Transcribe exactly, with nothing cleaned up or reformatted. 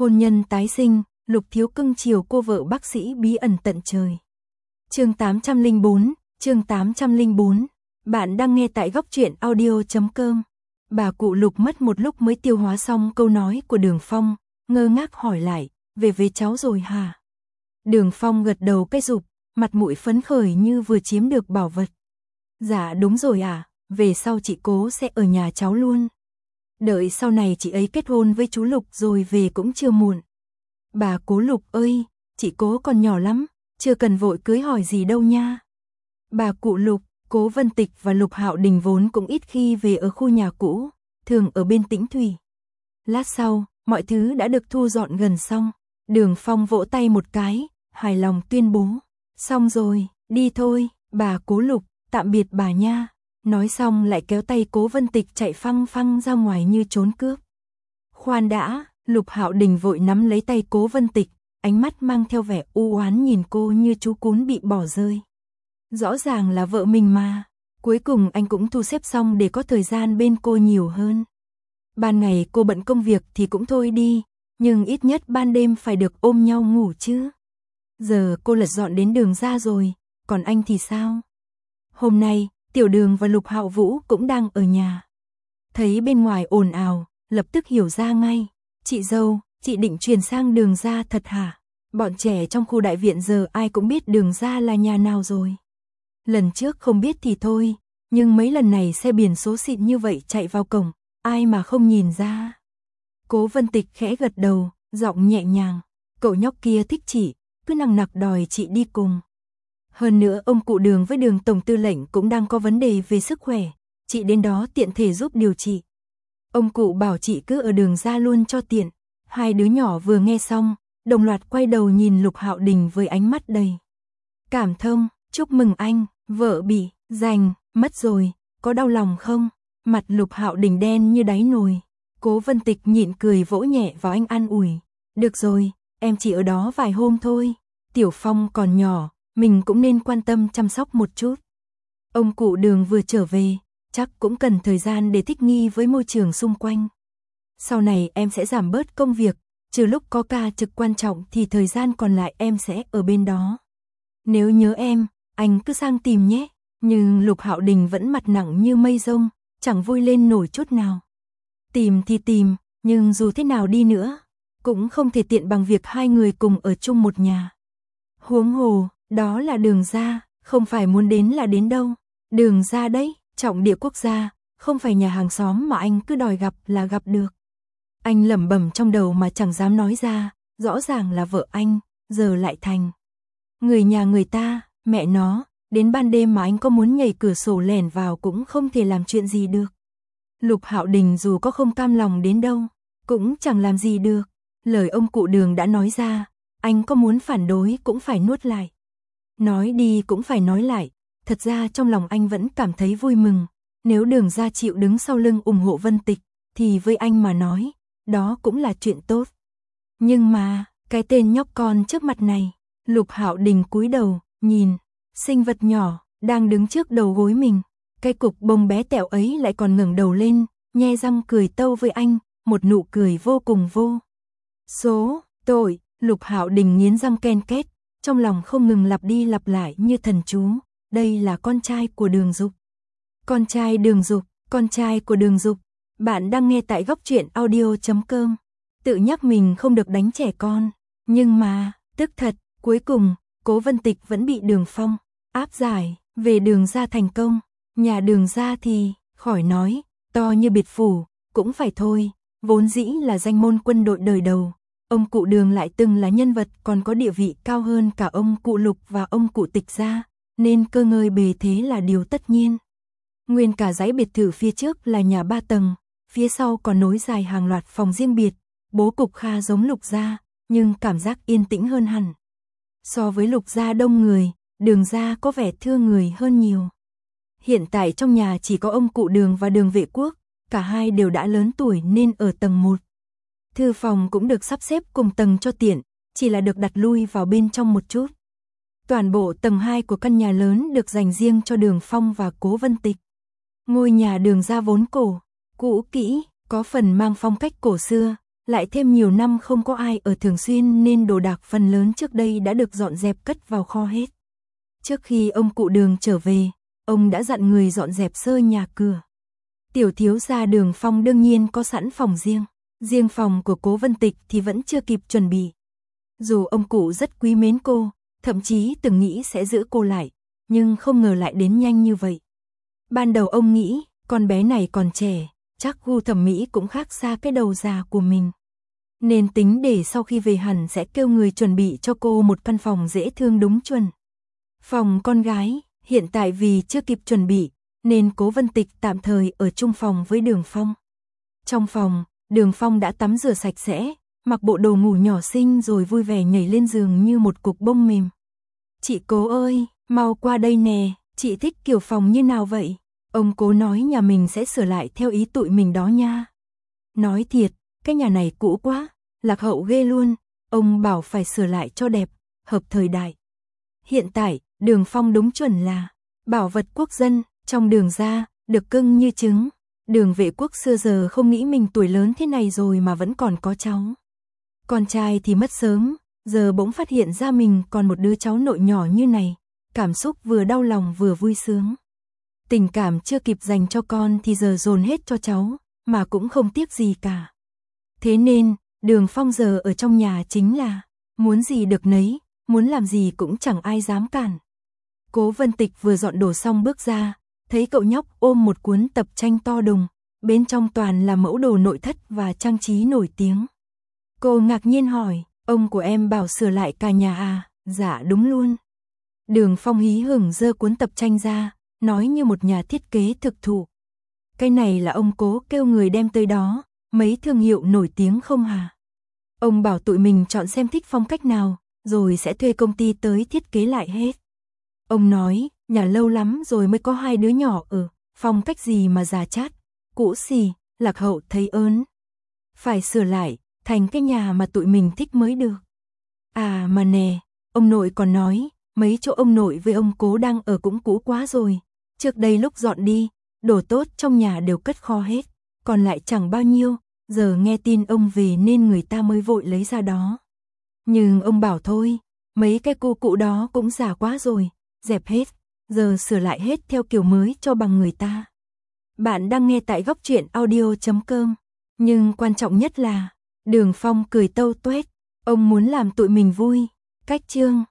Hôn nhân tái sinh, Lục Thiếu cưng chiều cô vợ bác sĩ bí ẩn tận trời. Chương tám trăm lẻ bốn, chương tám trăm lẻ bốn. Bạn đang nghe tại góc truyện audio chấm com. Bà cụ Lục mất một lúc mới tiêu hóa xong câu nói của Đường Phong, ngơ ngác hỏi lại, về với cháu rồi hả? Đường Phong gật đầu cái rụp, mặt mũi phấn khởi như vừa chiếm được bảo vật. Dạ đúng rồi à, về sau chị Cố sẽ ở nhà cháu luôn. Đợi sau này chị ấy kết hôn với chú Lục rồi về cũng chưa muộn. Bà Cố Lục ơi, chị Cố còn nhỏ lắm, chưa cần vội cưới hỏi gì đâu nha. Bà cụ Lục, Cố Vân Tịch và Lục Hạo Đình vốn cũng ít khi về ở khu nhà cũ, thường ở bên Tĩnh Thủy. Lát sau, mọi thứ đã được thu dọn gần xong. Đường Phong vỗ tay một cái, hài lòng tuyên bố. Xong rồi, đi thôi, bà Cố Lục, tạm biệt bà nha. Nói xong lại kéo tay Cố Vân Tịch chạy phăng phăng ra ngoài như trốn cướp. Khoan đã, Lục Hạo Đình vội nắm lấy tay Cố Vân Tịch, ánh mắt mang theo vẻ u oán nhìn cô như chú cún bị bỏ rơi. Rõ ràng là vợ mình mà, cuối cùng anh cũng thu xếp xong để có thời gian bên cô nhiều hơn. Ban ngày cô bận công việc thì cũng thôi đi, nhưng ít nhất ban đêm phải được ôm nhau ngủ chứ. Giờ cô lật dọn đến Đường ra rồi, còn anh thì sao? Hôm nay, Tiểu Đường và Lục Hạo Vũ cũng đang ở nhà. Thấy bên ngoài ồn ào, lập tức hiểu ra ngay. Chị dâu, chị định chuyển sang Đường ra thật hả? Bọn trẻ trong khu đại viện giờ ai cũng biết Đường ra là nhà nào rồi. Lần trước không biết thì thôi, nhưng mấy lần này xe biển số xịn như vậy chạy vào cổng, ai mà không nhìn ra. Cố Vân Tịch khẽ gật đầu, giọng nhẹ nhàng. Cậu nhóc kia thích chị, cứ nằng nặc đòi chị đi cùng. Hơn nữa ông cụ Đường với Đường tổng tư lệnh cũng đang có vấn đề về sức khỏe, chị đến đó tiện thể giúp điều trị. Ông cụ bảo chị cứ ở Đường ra luôn cho tiện. Hai đứa nhỏ vừa nghe xong, đồng loạt quay đầu nhìn Lục Hạo Đình với ánh mắt đầy cảm thông. Chúc mừng anh, vợ bị giành mất rồi, có đau lòng không? Mặt Lục Hạo Đình đen như đáy nồi. Cố Vân Tịch nhịn cười vỗ nhẹ vào anh an ủi. Được rồi, em chỉ ở đó vài hôm thôi. Tiểu Phong còn nhỏ, mình cũng nên quan tâm chăm sóc một chút. Ông cụ Đường vừa trở về, chắc cũng cần thời gian để thích nghi với môi trường xung quanh. Sau này em sẽ giảm bớt công việc, trừ lúc có ca trực quan trọng thì thời gian còn lại em sẽ ở bên đó. Nếu nhớ em, anh cứ sang tìm nhé. Nhưng Lục Hạo Đình vẫn mặt nặng như mây rông, chẳng vui lên nổi chút nào. Tìm thì tìm, nhưng dù thế nào đi nữa, cũng không thể tiện bằng việc hai người cùng ở chung một nhà. Huống hồ, đó là Đường ra, không phải muốn đến là đến đâu. Đường ra đấy, trọng địa quốc gia, không phải nhà hàng xóm mà anh cứ đòi gặp là gặp được. Anh lẩm bẩm trong đầu mà chẳng dám nói ra, rõ ràng là vợ anh, giờ lại thành người nhà người ta, mẹ nó, đến ban đêm mà anh có muốn nhảy cửa sổ lẻn vào cũng không thể làm chuyện gì được. Lục Hạo Đình dù có không cam lòng đến đâu, cũng chẳng làm gì được. Lời ông cụ Đường đã nói ra, anh có muốn phản đối cũng phải nuốt lại. Nói đi cũng phải nói lại, thật ra trong lòng anh vẫn cảm thấy vui mừng. Nếu Đường ra chịu đứng sau lưng ủng hộ Vân Tịch, thì với anh mà nói, đó cũng là chuyện tốt. Nhưng mà, cái tên nhóc con trước mặt này, Lục Hạo Đình cúi đầu, nhìn, sinh vật nhỏ, đang đứng trước đầu gối mình. Cái cục bông bé tẹo ấy lại còn ngẩng đầu lên, nhe răng cười tâu với anh, một nụ cười vô cùng vô số tội. Lục Hạo Đình nghiến răng ken két, trong lòng không ngừng lặp đi lặp lại như thần chú. Đây là con trai của Đường Dục. Con trai Đường Dục, con trai của Đường Dục. Bạn đang nghe tại góc truyện audio chấm com. Tự nhắc mình không được đánh trẻ con, nhưng mà, tức thật, cuối cùng, Cố Vân Tịch vẫn bị Đường Phong áp giải về Đường ra thành công. Nhà Đường ra thì, khỏi nói, to như biệt phủ, cũng phải thôi, vốn dĩ là danh môn quân đội đời đầu. Ông cụ Đường lại từng là nhân vật còn có địa vị cao hơn cả ông cụ Lục và ông cụ Tịch gia, nên cơ ngơi bề thế là điều tất nhiên. Nguyên cả dãy biệt thự phía trước là nhà ba tầng, phía sau còn nối dài hàng loạt phòng riêng biệt, bố cục kha giống Lục gia, nhưng cảm giác yên tĩnh hơn hẳn. So với Lục gia đông người, Đường gia có vẻ thưa người hơn nhiều. Hiện tại trong nhà chỉ có ông cụ Đường và Đường Vệ Quốc, cả hai đều đã lớn tuổi nên ở tầng một. Thư phòng cũng được sắp xếp cùng tầng cho tiện, chỉ là được đặt lui vào bên trong một chút. Toàn bộ tầng hai của căn nhà lớn được dành riêng cho Đường Phong và Cố Vân Tịch. Ngôi nhà Đường gia vốn cổ, cũ kỹ, có phần mang phong cách cổ xưa, Lại thêm nhiều năm không có ai ở thường xuyên nên đồ đạc phần lớn trước đây đã được dọn dẹp cất vào kho hết. Trước khi ông cụ Đường trở về, ông đã dặn người dọn dẹp sơ nhà cửa. Tiểu thiếu gia Đường Phong đương nhiên có sẵn phòng riêng, riêng phòng của Cố Vân Tịch thì vẫn chưa kịp chuẩn bị. Dù ông cụ rất quý mến cô, thậm chí từng nghĩ sẽ giữ cô lại, nhưng không ngờ lại đến nhanh như vậy. Ban đầu ông nghĩ, con bé này còn trẻ, chắc gu thẩm mỹ cũng khác xa cái đầu già của mình. Nên tính để sau khi về hẳn sẽ kêu người chuẩn bị cho cô một căn phòng dễ thương đúng chuẩn. Phòng con gái, hiện tại vì chưa kịp chuẩn bị, nên Cố Vân Tịch tạm thời ở chung phòng với Đường Phong. Trong phòng, Đường Phong đã tắm rửa sạch sẽ, mặc bộ đồ ngủ nhỏ xinh rồi vui vẻ nhảy lên giường như một cục bông mềm. Chị Cố ơi, mau qua đây nè, chị thích kiểu phòng như nào vậy? Ông Cố nói nhà mình sẽ sửa lại theo ý tụi mình đó nha. Nói thiệt, cái nhà này cũ quá, lạc hậu ghê luôn, ông bảo phải sửa lại cho đẹp, hợp thời đại. Hiện tại, Đường Phong đúng chuẩn là bảo vật quốc dân, trong Đường gia, được cưng như trứng. Đường Vệ Quốc xưa giờ không nghĩ mình tuổi lớn thế này rồi mà vẫn còn có cháu. Con trai thì mất sớm, giờ bỗng phát hiện ra mình còn một đứa cháu nội nhỏ như này, cảm xúc vừa đau lòng vừa vui sướng. Tình cảm chưa kịp dành cho con thì giờ dồn hết cho cháu, mà cũng không tiếc gì cả. Thế nên, Đường Phong giờ ở trong nhà chính là muốn gì được nấy, muốn làm gì cũng chẳng ai dám cản. Cố Vân Tịch vừa dọn đồ xong bước ra, thấy cậu nhóc ôm một cuốn tập tranh to đùng, bên trong toàn là mẫu đồ nội thất và trang trí nổi tiếng. Cô ngạc nhiên hỏi, ông của em bảo sửa lại cả nhà à? Dạ đúng luôn. Đường Phong hí hửng giơ cuốn tập tranh ra, nói như một nhà thiết kế thực thụ. Cái này là ông Cố kêu người đem tới đó, mấy thương hiệu nổi tiếng không hả? Ông bảo tụi mình chọn xem thích phong cách nào, rồi sẽ thuê công ty tới thiết kế lại hết. Ông nói, nhà lâu lắm rồi mới có hai đứa nhỏ ở, phong cách gì mà già chát, cũ xì, lạc hậu thấy ớn. Phải sửa lại, thành cái nhà mà tụi mình thích mới được. À mà nè, ông nội còn nói, mấy chỗ ông nội với ông Cố đang ở cũng cũ quá rồi. Trước đây lúc dọn đi, đồ tốt trong nhà đều cất kho hết, còn lại chẳng bao nhiêu, giờ nghe tin ông về nên người ta mới vội lấy ra đó. Nhưng ông bảo thôi, mấy cái cô cụ đó cũng già quá rồi, dẹp hết, giờ sửa lại hết theo kiểu mới cho bằng người ta. Bạn đang nghe tại góc truyện audio chấm com, nhưng quan trọng nhất là, Đường Phong cười tâu tuét, ông muốn làm tụi mình vui. Cách chương